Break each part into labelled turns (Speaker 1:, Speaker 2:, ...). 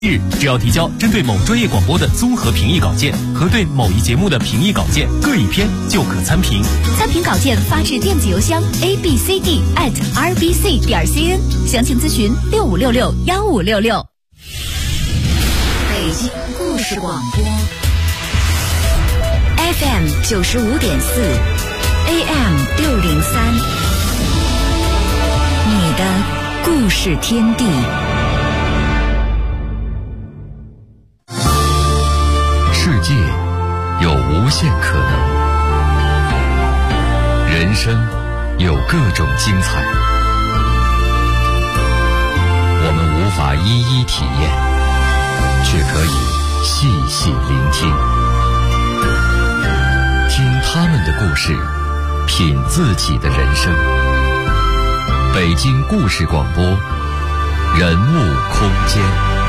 Speaker 1: 日只要提交针对某专业广播的综合评议稿件和对某一节目的评议稿件各一篇就可参评。
Speaker 2: 参评稿件发至电子邮箱 abcd@rbc.cn， 详情咨询65661566。
Speaker 3: 北京故事广播 FM 95.4 AM 603，你的故事天地。
Speaker 4: 世界有无限可能，人生有各种精彩，我们无法一一体验，却可以细细聆听，听他们的故事，品自己的人生。北京故事广播，人物空间。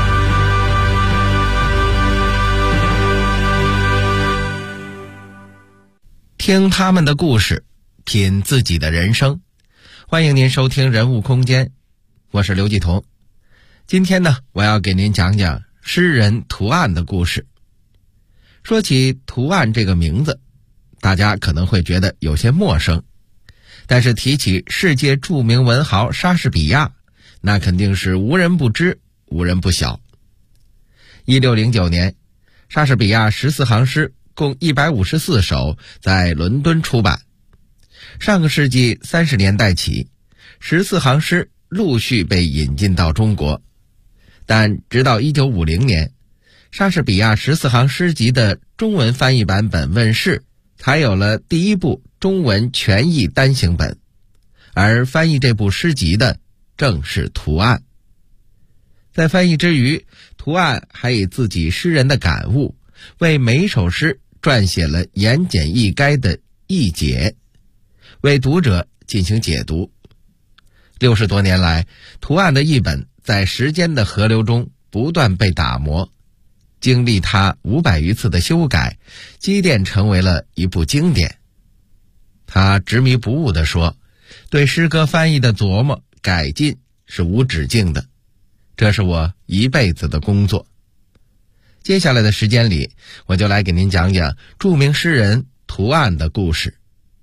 Speaker 5: 听他们的故事，品自己的人生。欢迎您收听人物空间，我是刘继彤。今天呢，我要给您讲讲诗人涂岸的故事。说起涂岸这个名字，大家可能会觉得有些陌生，但是提起世界著名文豪莎士比亚，那肯定是无人不知，无人不晓。1609年，莎士比亚14行诗共154首在伦敦出版。上个世纪30年代起，14行诗陆续被引进到中国，但直到1950年，莎士比亚14行诗集的中文翻译版本问世，才有了第一部中文全译单行本，而翻译这部诗集的正是涂岸。在翻译之余，涂岸还以自己诗人的感悟，为每首诗撰写了言简意赅的译解，为读者进行解读。60多年来，涂岸的译本在时间的河流中不断被打磨，经历他500余次的修改，积淀成为了一部经典。他执迷不悟地说，对诗歌翻译的琢磨改进是无止境的，这是我一辈子的工作。接下来的时间里，我就来给您讲讲著名诗人涂岸的故事。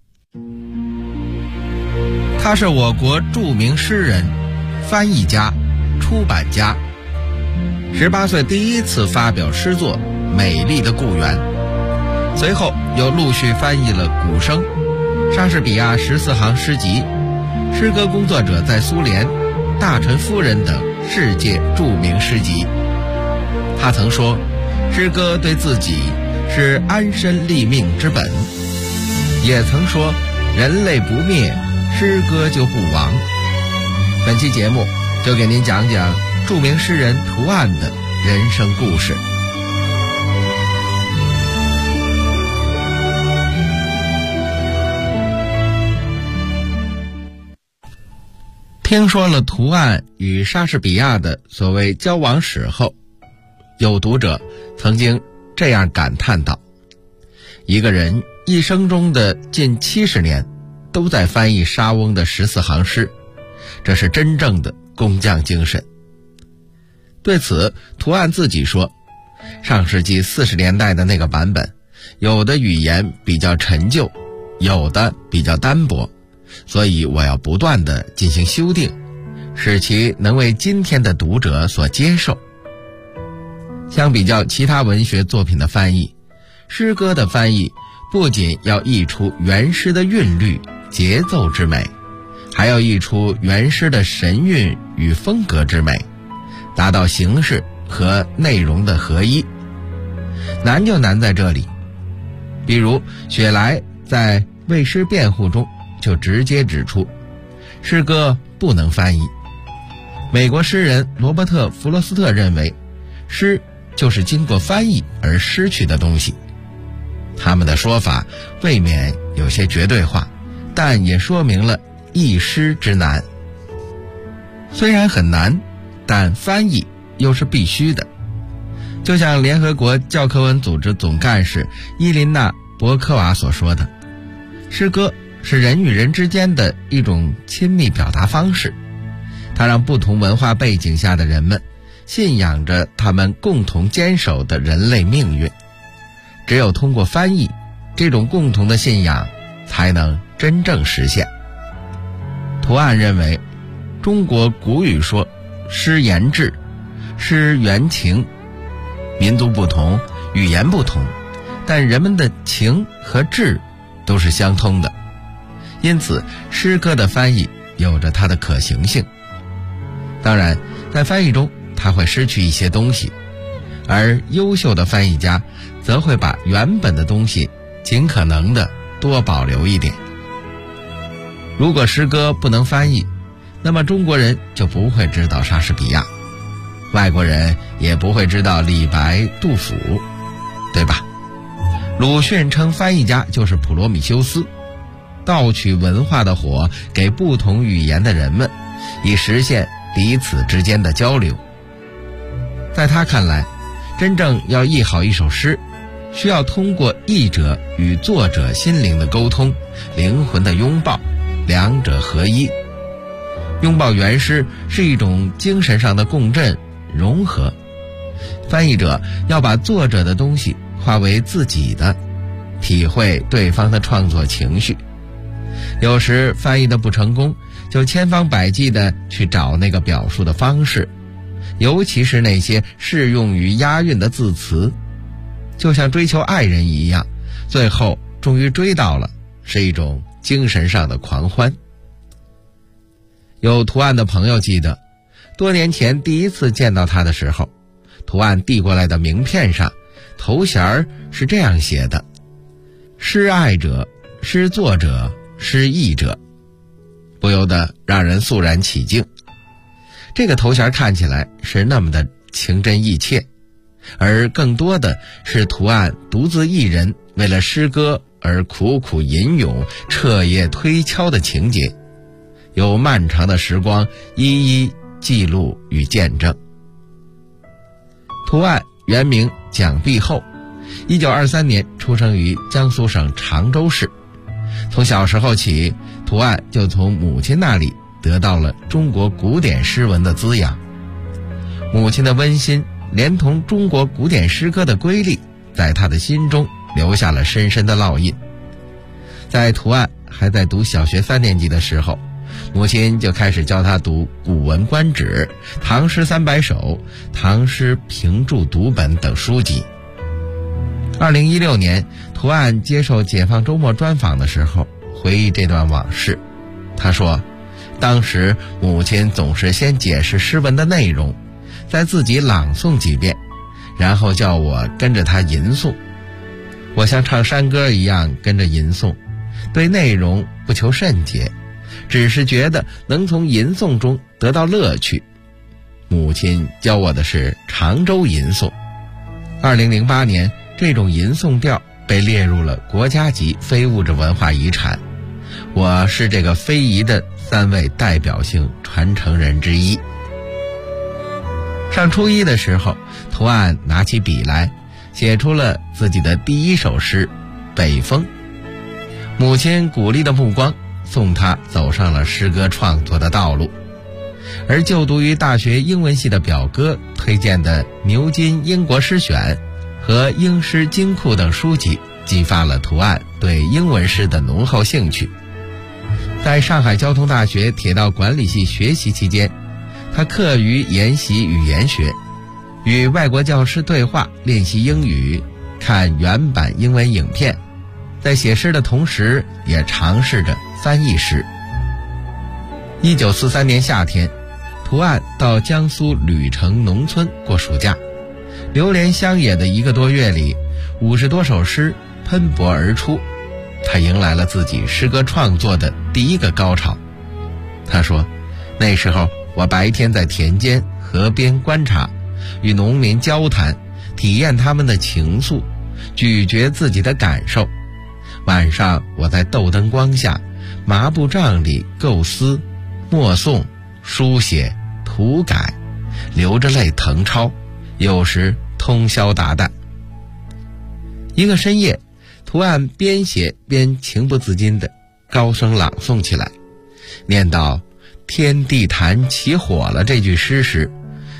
Speaker 5: 他是我国著名诗人、翻译家、出版家。18岁第一次发表诗作《美丽的故园》，随后又陆续翻译了《鼓声》、莎士比亚14行诗集、诗歌工作者在苏联、大臣夫人等世界著名诗集。他曾说，诗歌对自己是安身立命之本，也曾说，人类不灭，诗歌就不亡。本期节目就给您讲讲著名诗人涂岸的人生故事。听说了涂岸与莎士比亚的所谓交往史后，有读者曾经这样感叹道，一个人一生中的近70年都在翻译莎翁的14行诗，这是真正的工匠精神。对此，涂岸自己说，上世纪40年代的那个版本，有的语言比较陈旧，有的比较单薄，所以我要不断地进行修订，使其能为今天的读者所接受。相比较其他文学作品的翻译，诗歌的翻译不仅要译出原诗的韵律、节奏之美，还要译出原诗的神韵与风格之美，达到形式和内容的合一。难就难在这里。比如雪莱在为诗辩护中就直接指出，诗歌不能翻译。美国诗人罗伯特·弗罗斯特认为，诗就是经过翻译而失去的东西。他们的说法未免有些绝对化，但也说明了译诗之难。虽然很难，但翻译又是必须的。就像联合国教科文组织总干事伊琳娜·博科娃所说的，诗歌是人与人之间的一种亲密表达方式，它让不同文化背景下的人们信仰着他们共同坚守的人类命运。只有通过翻译，这种共同的信仰才能真正实现。图案认为，中国古语说诗言志，诗原情，民族不同，语言不同，但人们的情和志都是相通的，因此诗歌的翻译有着它的可行性。当然，在翻译中它会失去一些东西，而优秀的翻译家则会把原本的东西尽可能的多保留一点。如果诗歌不能翻译，那么中国人就不会知道莎士比亚，外国人也不会知道李白、杜甫，对吧？鲁迅称翻译家就是普罗米修斯，盗取文化的火给不同语言的人们，以实现彼此之间的交流。在他看来，真正要译好一首诗，需要通过译者与作者心灵的沟通，灵魂的拥抱，两者合一。拥抱原诗是一种精神上的共振融合，翻译者要把作者的东西化为自己的，体会对方的创作情绪。有时翻译的不成功，就千方百计地去找那个表述的方式，尤其是那些适用于押韵的字词，就像追求爱人一样，最后终于追到了，是一种精神上的狂欢。有图案的朋友记得，多年前第一次见到他的时候，图案递过来的名片上头衔是这样写的：诗爱者、诗作者、诗译者，不由得让人肃然起敬。这个头衔看起来是那么的情真意切，而更多的是图案独自一人为了诗歌而苦苦吟咏、彻夜推敲的情节，有漫长的时光一一记录与见证。图案原名蒋碧厚，1923年出生于江苏省常州市。从小时候起，图案就从母亲那里得到了中国古典诗文的滋养。母亲的温馨连同中国古典诗歌的瑰丽，在他的心中留下了深深的烙印。在图案还在读小学3年级的时候，母亲就开始教他读《古文观止》《唐诗300首》《唐诗评注读本》等书籍。2016年，图案接受解放周末专访的时候，回忆这段往事。他说，当时母亲总是先解释诗文的内容，再自己朗诵几遍，然后叫我跟着他吟诵。我像唱山歌一样跟着吟诵，对内容不求甚解，只是觉得能从吟诵中得到乐趣。母亲教我的是常州吟诵。2008年，这种吟诵调被列入了国家级非物质文化遗产。我是这个非遗的3位代表性传承人之一。上初一的时候，图案拿起笔来，写出了自己的第一首诗《北风》。母亲鼓励的目光送他走上了诗歌创作的道路，而就读于大学英文系的表哥推荐的牛津英国诗选和英诗金库等书籍，激发了图案对英文诗的浓厚兴趣。在上海交通大学铁道管理系学习期间，他课余研习语言学，与外国教师对话练习英语，看原版英文影片，在写诗的同时也尝试着翻译诗。1943年夏天，图案到江苏吕城农村过暑假，流连乡野的1个多月里，50多首诗喷薄而出，他迎来了自己诗歌创作的第一个高潮。他说，那时候我白天在田间河边观察，与农民交谈，体验他们的情愫，咀嚼自己的感受。晚上我在豆灯光下麻布帐里构思、默诵、书写、涂改，流着泪誊抄，有时通宵达旦。一个深夜，图案边写边情不自禁地高声朗诵起来，念到天地坛起火了这句诗时，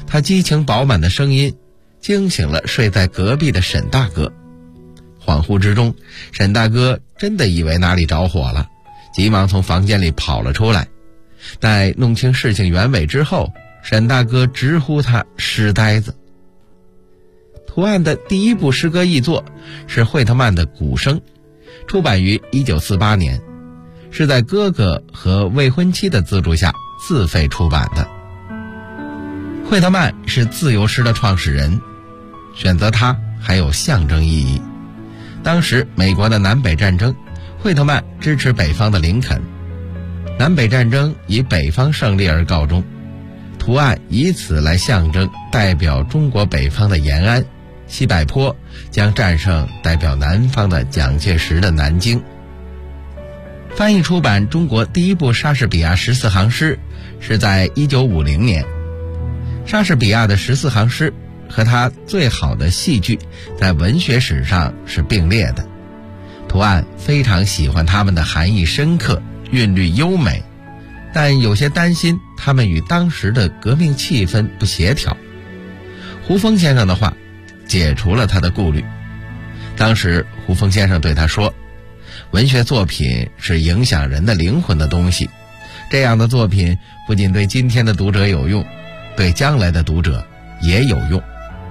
Speaker 5: 他激情饱满的声音惊醒了睡在隔壁的沈大哥。恍惚之中，沈大哥真的以为哪里着火了，急忙从房间里跑了出来。待弄清事情原委之后，沈大哥直呼他诗呆子。图案的第一部诗歌译作是惠特曼的《鼓声》，出版于1948年，是在哥哥和未婚妻的资助下自费出版的。惠特曼是自由诗的创始人，选择他还有象征意义。当时美国的南北战争，惠特曼支持北方的林肯，南北战争以北方胜利而告终，图案以此来象征代表中国北方的延安，西柏坡将战胜代表南方的蒋介石的南京。翻译出版中国第一部莎士比亚14行诗是在1950年。莎士比亚的14行诗和他最好的戏剧在文学史上是并列的。图案非常喜欢他们的含义深刻，韵律优美，但有些担心他们与当时的革命气氛不协调。胡风先生的话解除了他的顾虑。当时胡风先生对他说，文学作品是影响人的灵魂的东西，这样的作品不仅对今天的读者有用，对将来的读者也有用。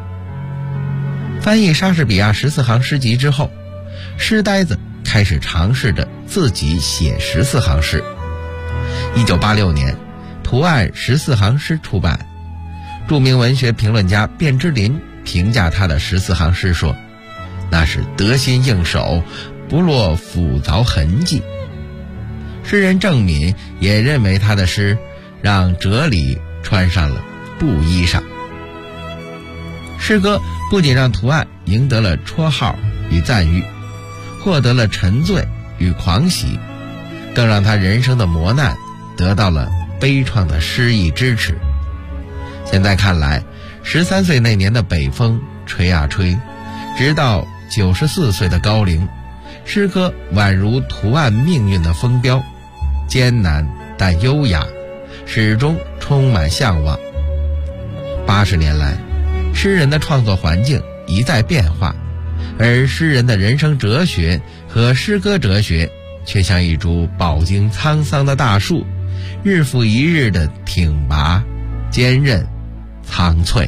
Speaker 5: 翻译莎士比亚14行诗集之后，诗呆子开始尝试着自己写14行诗。1986年，图案14行诗出版。著名文学评论家卞之琳评价他的14行诗说，那是得心应手，不落斧凿痕迹。诗人郑敏也认为他的诗让哲理穿上了布衣裳。诗歌不仅让图案赢得了绰号与赞誉，获得了沉醉与狂喜，更让他人生的磨难得到了悲怆的诗意支持。现在看来，13岁那年的北风吹啊吹，直到94岁的高龄，诗歌宛如图案命运的风标，艰难但优雅，始终充满向往。80年来，诗人的创作环境一再变化，而诗人的人生哲学和诗歌哲学却像一株饱经沧桑的大树，日复一日的挺拔、坚韧、苍翠。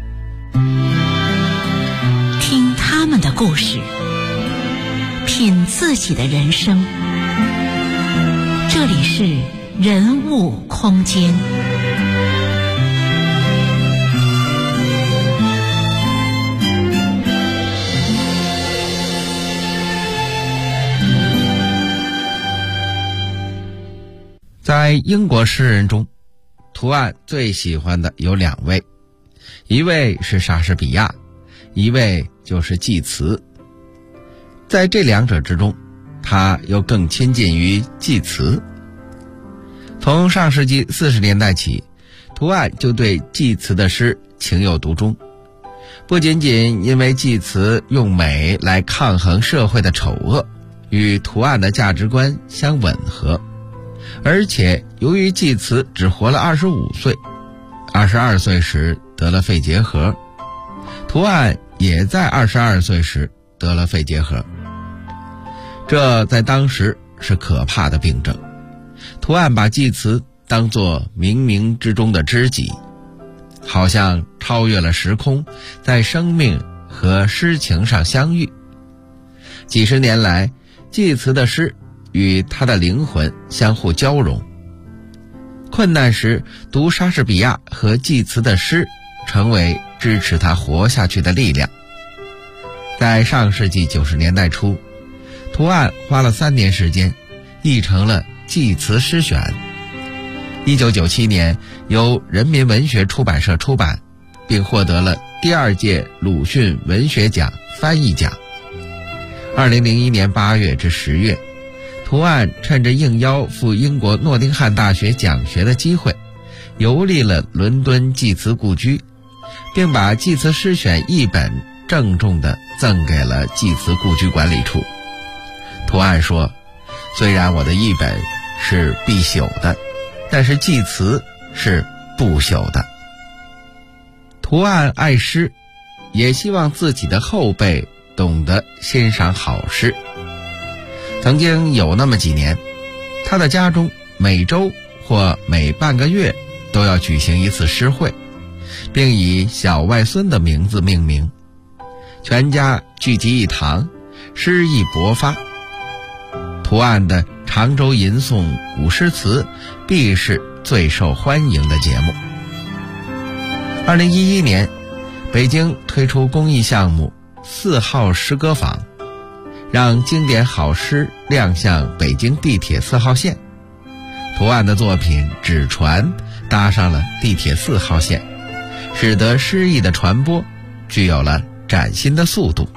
Speaker 2: 听他们的故事，品自己的人生。这里是人物空间。
Speaker 5: 在英国诗人中，图案最喜欢的有2位，一位是莎士比亚，一位就是济慈。在这2者之中，他又更亲近于济慈。从上世纪40年代起，图案就对济慈的诗情有独钟，不仅仅因为济慈用美来抗衡社会的丑恶，与图案的价值观相吻合，而且由于济慈只活了25岁，22岁时得了肺结核，图案也在22岁时得了肺结核。这在当时是可怕的病症。图案把济慈当作冥冥之中的知己，好像超越了时空，在生命和诗情上相遇。几十年来，济慈的诗与他的灵魂相互交融。困难时读莎士比亚和济慈的诗，成为支持他活下去的力量。在上世纪90年代初，图案花了3年时间译成了济慈诗选。1997年由人民文学出版社出版，并获得了第2届鲁迅文学奖翻译奖。2001年8月至10月，图案趁着应邀赴英国诺丁汉大学讲学的机会，游历了伦敦济慈故居，并把济慈诗选译本郑重地赠给了济慈故居管理处。图案说，虽然我的译本是必朽的，但是济慈是不朽的。 图案爱诗，也希望自己的后辈懂得欣赏好诗。曾经有那么几年，他的家中每周或每半个月都要举行一次诗会，并以小外孙的名字命名，全家聚集一堂，诗意勃发。图案的常州吟诵古诗词必是最受欢迎的节目。2011年，北京推出公益项目4号诗歌坊，让经典好诗亮相北京地铁4号线。图案的作品《纸船》搭上了地铁4号线，使得诗意的传播具有了崭新的速度。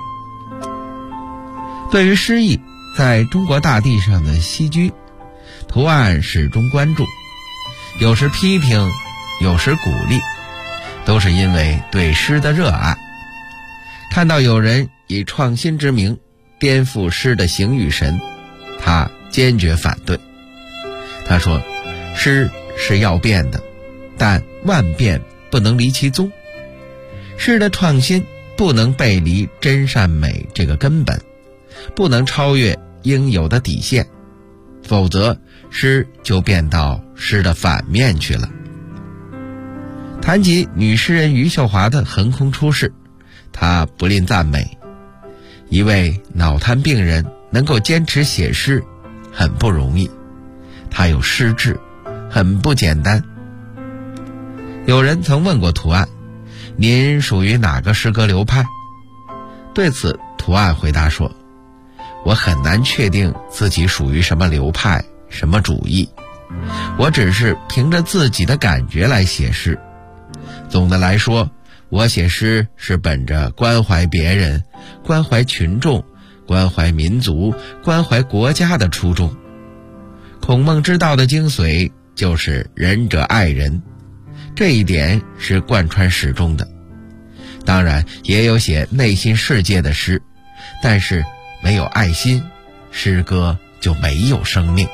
Speaker 5: 对于诗意在中国大地上的栖居，图案始终关注，有时批评，有时鼓励，都是因为对诗的热爱。看到有人以创新之名颠覆诗的形与神，他坚决反对。他说，诗是要变的，但万变不能离其宗。诗的创新不能背离真善美这个根本，不能超越应有的底线，否则诗就变到诗的反面去了。谈及女诗人余秀华的横空出世，她不吝赞美，一位脑瘫病人能够坚持写诗很不容易，她有诗志，很不简单。有人曾问过图案，您属于哪个诗歌流派？对此图案回答说，我很难确定自己属于什么流派，什么主义，我只是凭着自己的感觉来写诗。总的来说，我写诗是本着关怀别人、关怀群众、关怀民族、关怀国家的初衷。孔孟之道的精髓就是仁者爱人，这一点是贯穿始终的。当然也有写内心世界的诗，但是没有爱心，诗歌就没有生命。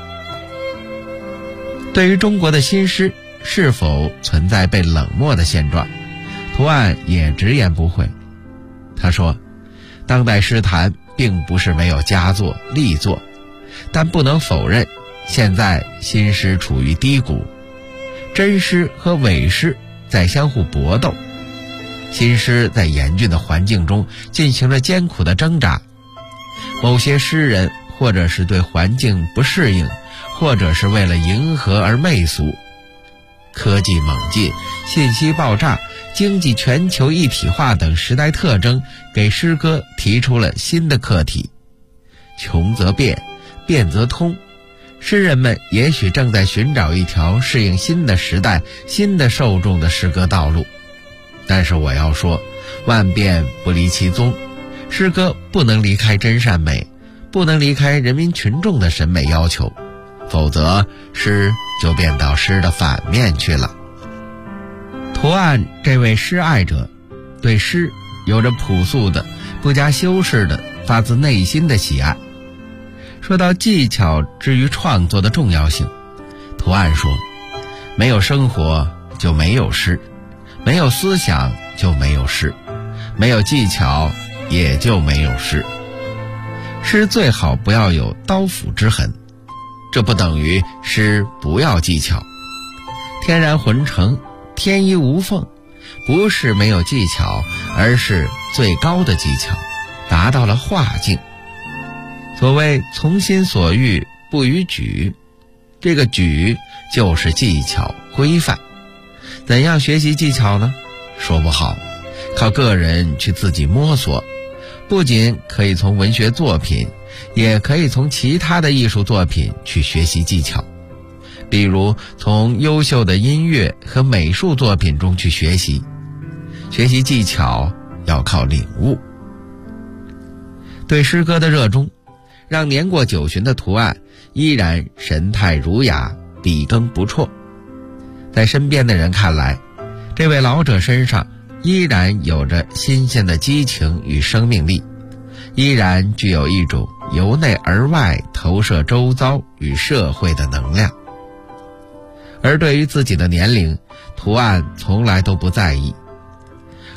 Speaker 5: 对于中国的新诗是否存在被冷漠的现状，图案也直言不讳。他说，当代诗坛并不是没有佳作力作，但不能否认现在新诗处于低谷，真诗和伪诗在相互搏斗，新诗在严峻的环境中进行了艰苦的挣扎。某些诗人或者是对环境不适应，或者是为了迎合而媚俗。科技猛进、信息爆炸、经济全球一体化等时代特征给诗歌提出了新的课题。穷则变，变则通，诗人们也许正在寻找一条适应新的时代、新的受众的诗歌道路。但是我要说，万变不离其宗，诗歌不能离开真善美，不能离开人民群众的审美要求，否则诗就变到诗的反面去了。图案这位诗爱者对诗有着朴素的、不加修饰的、发自内心的喜爱。说到技巧之于创作的重要性，图案说，没有生活就没有诗，没有思想就没有诗，没有技巧也就没有诗。诗最好不要有刀斧之痕，这不等于诗不要技巧。天然浑成，天衣无缝，不是没有技巧，而是最高的技巧，达到了化境。所谓从心所欲不逾矩，这个矩就是技巧规范。怎样学习技巧呢？说不好，靠个人去自己摸索。不仅可以从文学作品，也可以从其他的艺术作品去学习技巧。比如从优秀的音乐和美术作品中去学习。学习技巧要靠领悟。对诗歌的热衷，让年过九旬的图案依然神态儒雅，笔耕不辍。在身边的人看来，这位老者身上依然有着新鲜的激情与生命力，依然具有一种由内而外投射周遭与社会的能量。而对于自己的年龄，图案从来都不在意，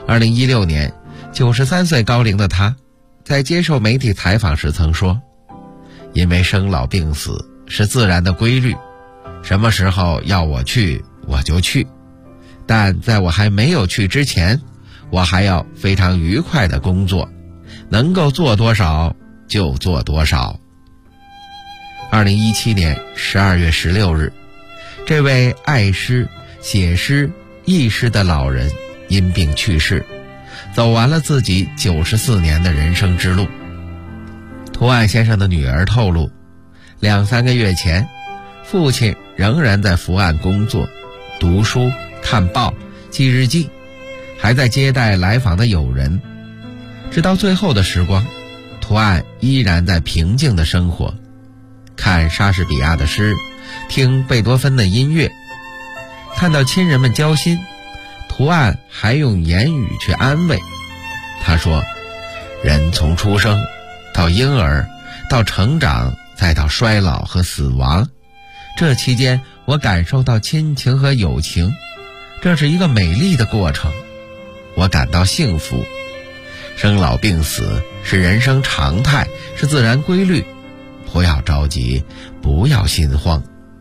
Speaker 5: 2016年，93岁高龄的他，在接受媒体采访时曾说：“因为生老病死是自然的规律，什么时候要我去，我就去。但在我还没有去之前，我还要非常愉快的工作，能够做多少就做多少。”2017年12月16日，这位爱诗、写诗、译诗的老人因病去世，走完了自己94年的人生之路。涂岸先生的女儿透露，2-3个月前，父亲仍然在伏案工作、读书、看报、记日记，还在接待来访的友人。直到最后的时光，涂岸依然在平静的生活，看莎士比亚的诗，听贝多芬的音乐。看到亲人们交心，涂岸还用言语去安慰。他说，人从出生到婴儿到成长再到衰老和死亡，这期间我感受到亲情和友情，这是一个美丽的过程，我感到幸福。生老病死是人生常态，是自然规律，不要着急，不要心慌。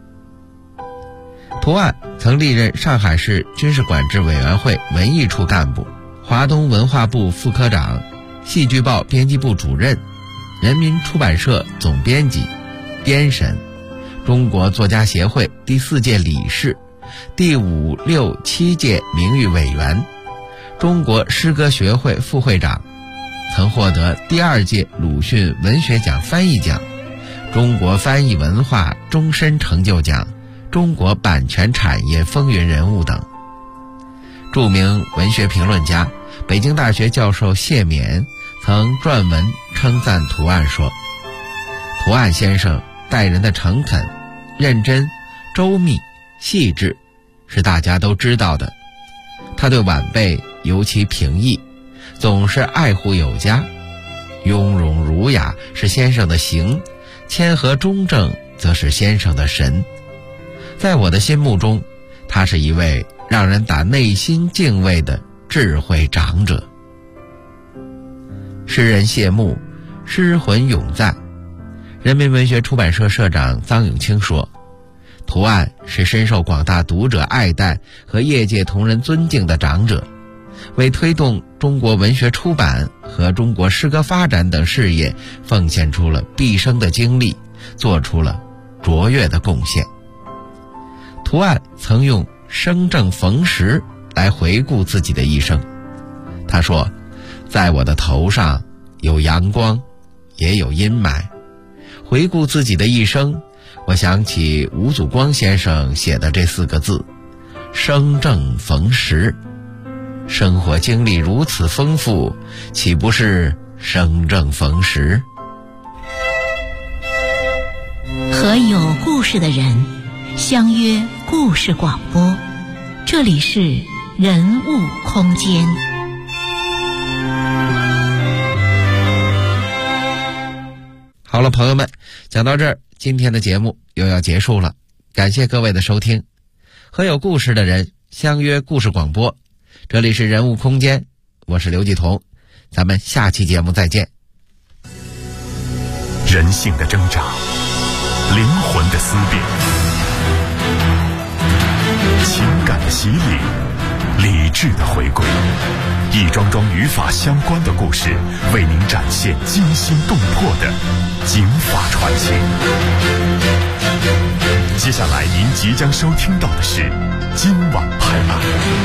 Speaker 5: 涂岸曾历任上海市军事管制委员会文艺处干部、华东文化部副科长、戏剧报编辑部主任、人民出版社总编辑、编审、中国作家协会第4届理事、第5、6、7届名誉委员、中国诗歌学会副会长，曾获得第2届鲁迅文学奖翻译奖、中国翻译文化终身成就奖、中国版权产业风云人物等。著名文学评论家、北京大学教授谢冕曾撰文称赞涂岸说，涂岸先生待人的诚恳、认真、周密、细致是大家都知道的，他对晚辈尤其平易，总是爱护有加，雍容儒雅是先生的形，谦和中正则是先生的神。在我的心目中，他是一位让人打内心敬畏的智慧长者。诗人谢幕，诗魂永在。人民文学出版社社长臧永清说，涂岸是深受广大读者爱戴和业界同仁尊敬的长者，为推动中国文学出版和中国诗歌发展等事业奉献出了毕生的精力，做出了卓越的贡献。涂岸曾用生正逢时来回顾自己的一生。他说，在我的头上有阳光，也有阴霾。回顾自己的一生，我想起吴祖光先生写的这4个字：生正逢时。生活经历如此丰富，岂不是生正逢时？
Speaker 2: 和有故事的人相约故事广播，这里是人物空间。
Speaker 5: 好了，朋友们，讲到这儿，今天的节目又要结束了，感谢各位的收听。和有故事的人相约故事广播，这里是人物空间，我是刘继彤，咱们下期节目再见。
Speaker 1: 人性的挣扎，灵魂的思辨，情感的洗礼，理智的回归，一桩桩与法相关的故事，为您展现惊心动魄的警法传奇。接下来您即将收听到的是今晚拍案。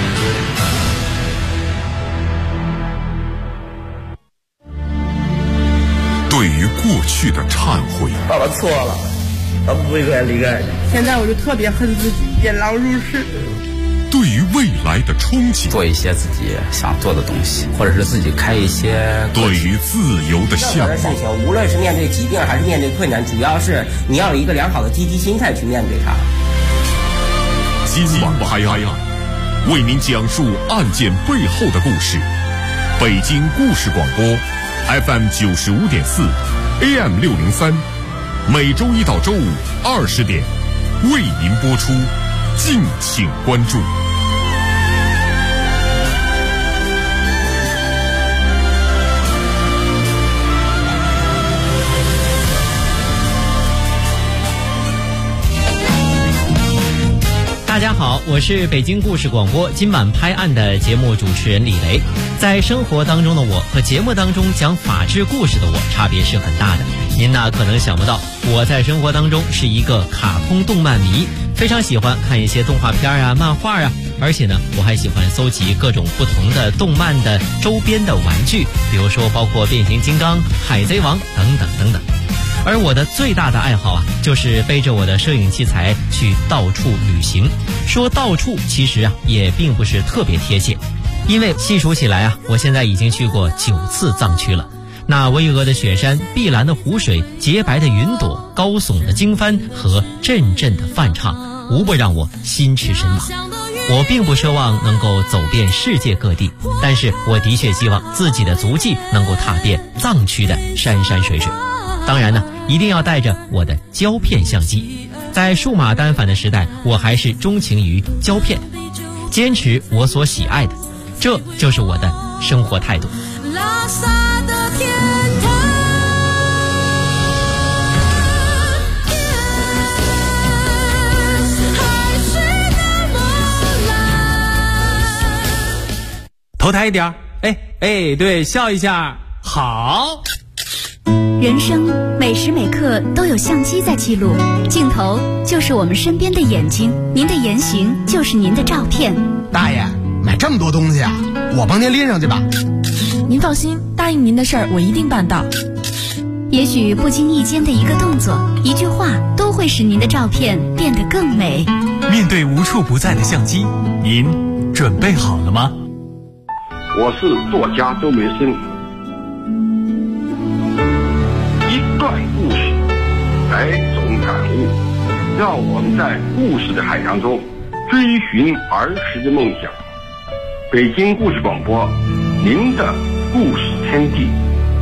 Speaker 1: 对于过去的忏悔，
Speaker 6: 爸爸错了，他不会再离开你。
Speaker 7: 现在我就特别恨自己，引狼入室。
Speaker 1: 对于未来的憧憬，
Speaker 8: 做一些自己想做的东西，或者是自己开一些。
Speaker 1: 对于自由的向往，
Speaker 6: 事情无论是面对疾病还是面对困难，主要是你要有一个良好的积极心态去面对它。
Speaker 1: 今晚拍案，为您讲述案件背后的故事。北京故事广播 FM 95.4 AM 603，每周一到周五20点为您播出，敬请关注。
Speaker 9: 好，我是北京故事广播今晚拍案的节目主持人李雷。在生活当中的我和节目当中讲法治故事的我差别是很大的。您呢可能想不到，我在生活当中是一个卡通动漫迷，非常喜欢看一些动画片啊、漫画啊，而且呢我还喜欢搜集各种不同的动漫的周边的玩具，比如说包括变形金刚、海贼王等等等等。而我的最大的爱好啊，就是背着我的摄影器材去到处旅行。说到处其实啊也并不是特别贴切，因为细数起来啊，我现在已经去过9次藏区了。那巍峨的雪山、碧蓝的湖水、洁白的云朵、高耸的经幡和阵阵的梵唱，无不让我心驰神往。我并不奢望能够走遍世界各地，但是我的确希望自己的足迹能够踏遍藏区的山山水水。当然呢，一定要带着我的胶片相机。在数码单反的时代，我还是钟情于胶片，坚持我所喜爱的，这就是我的生活态度。
Speaker 10: 拉萨的天堂，海水的波澜。
Speaker 11: 头抬一点，哎，对，笑一下，好。
Speaker 3: 人生每时每刻都有相机在记录，镜头就是我们身边的眼睛，您的言行就是您的照片。
Speaker 12: 大爷，买这么多东西啊，我帮您拎上去吧。
Speaker 13: 您放心，答应您的事儿我一定办到。
Speaker 3: 也许不经意间的一个动作、一句话，都会使您的照片变得更美。
Speaker 14: 面对无处不在的相机，您准备好了吗？
Speaker 15: 我是作家周梅生。段故事，百种感悟，让我们在故事的海洋中追寻儿时的梦想。北京故事广播，您的故事天地。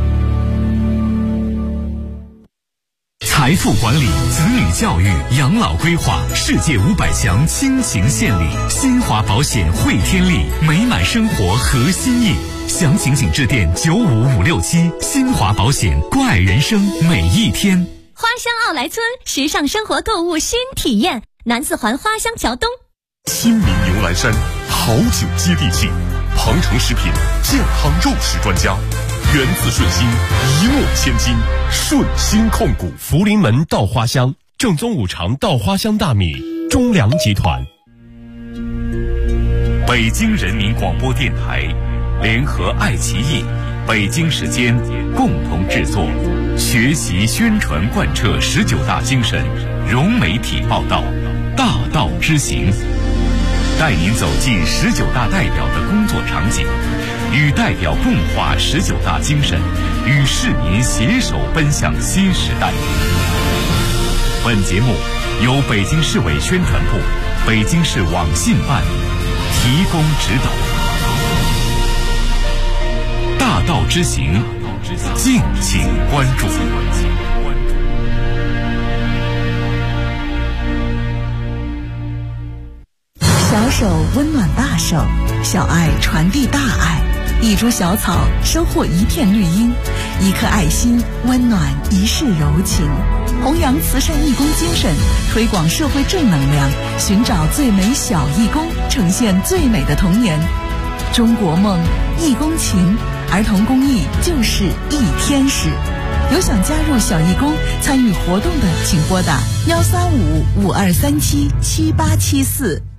Speaker 1: 财富管理、子女教育、养老规划，世界500强倾情献礼，新华保险汇天利，美满生活核心意。详情请致电95567，新华保险，关爱人生每一天。
Speaker 16: 花乡奥莱村时尚生活购物新体验，南四环花乡桥东。
Speaker 1: 新民牛栏山，好酒接地气，鹏城食品健康肉食专家，源自顺心，一诺千金，顺心控股。
Speaker 17: 福临门稻花香，正宗五常稻花香大米，中粮集团。
Speaker 1: 北京人民广播电台联合爱奇艺、北京时间共同制作，学习宣传贯彻19大精神，融媒体报道，大道之行，带您走进19大代表的工作场景，与代表共话19大精神，与市民携手奔向新时代。本节目由北京市委宣传部、北京市网信办提供指导。大道之行，敬请关注。
Speaker 18: 小手温暖大手，小爱传递大爱。一株小草收获一片绿荫，一颗爱心温暖一世柔情。弘扬慈善义工精神，推广社会正能量，寻找最美小义工，呈现最美的童年。中国梦，义工情，儿童公益就是一天使。有想加入小义工参与活动的，请拨打13552377874。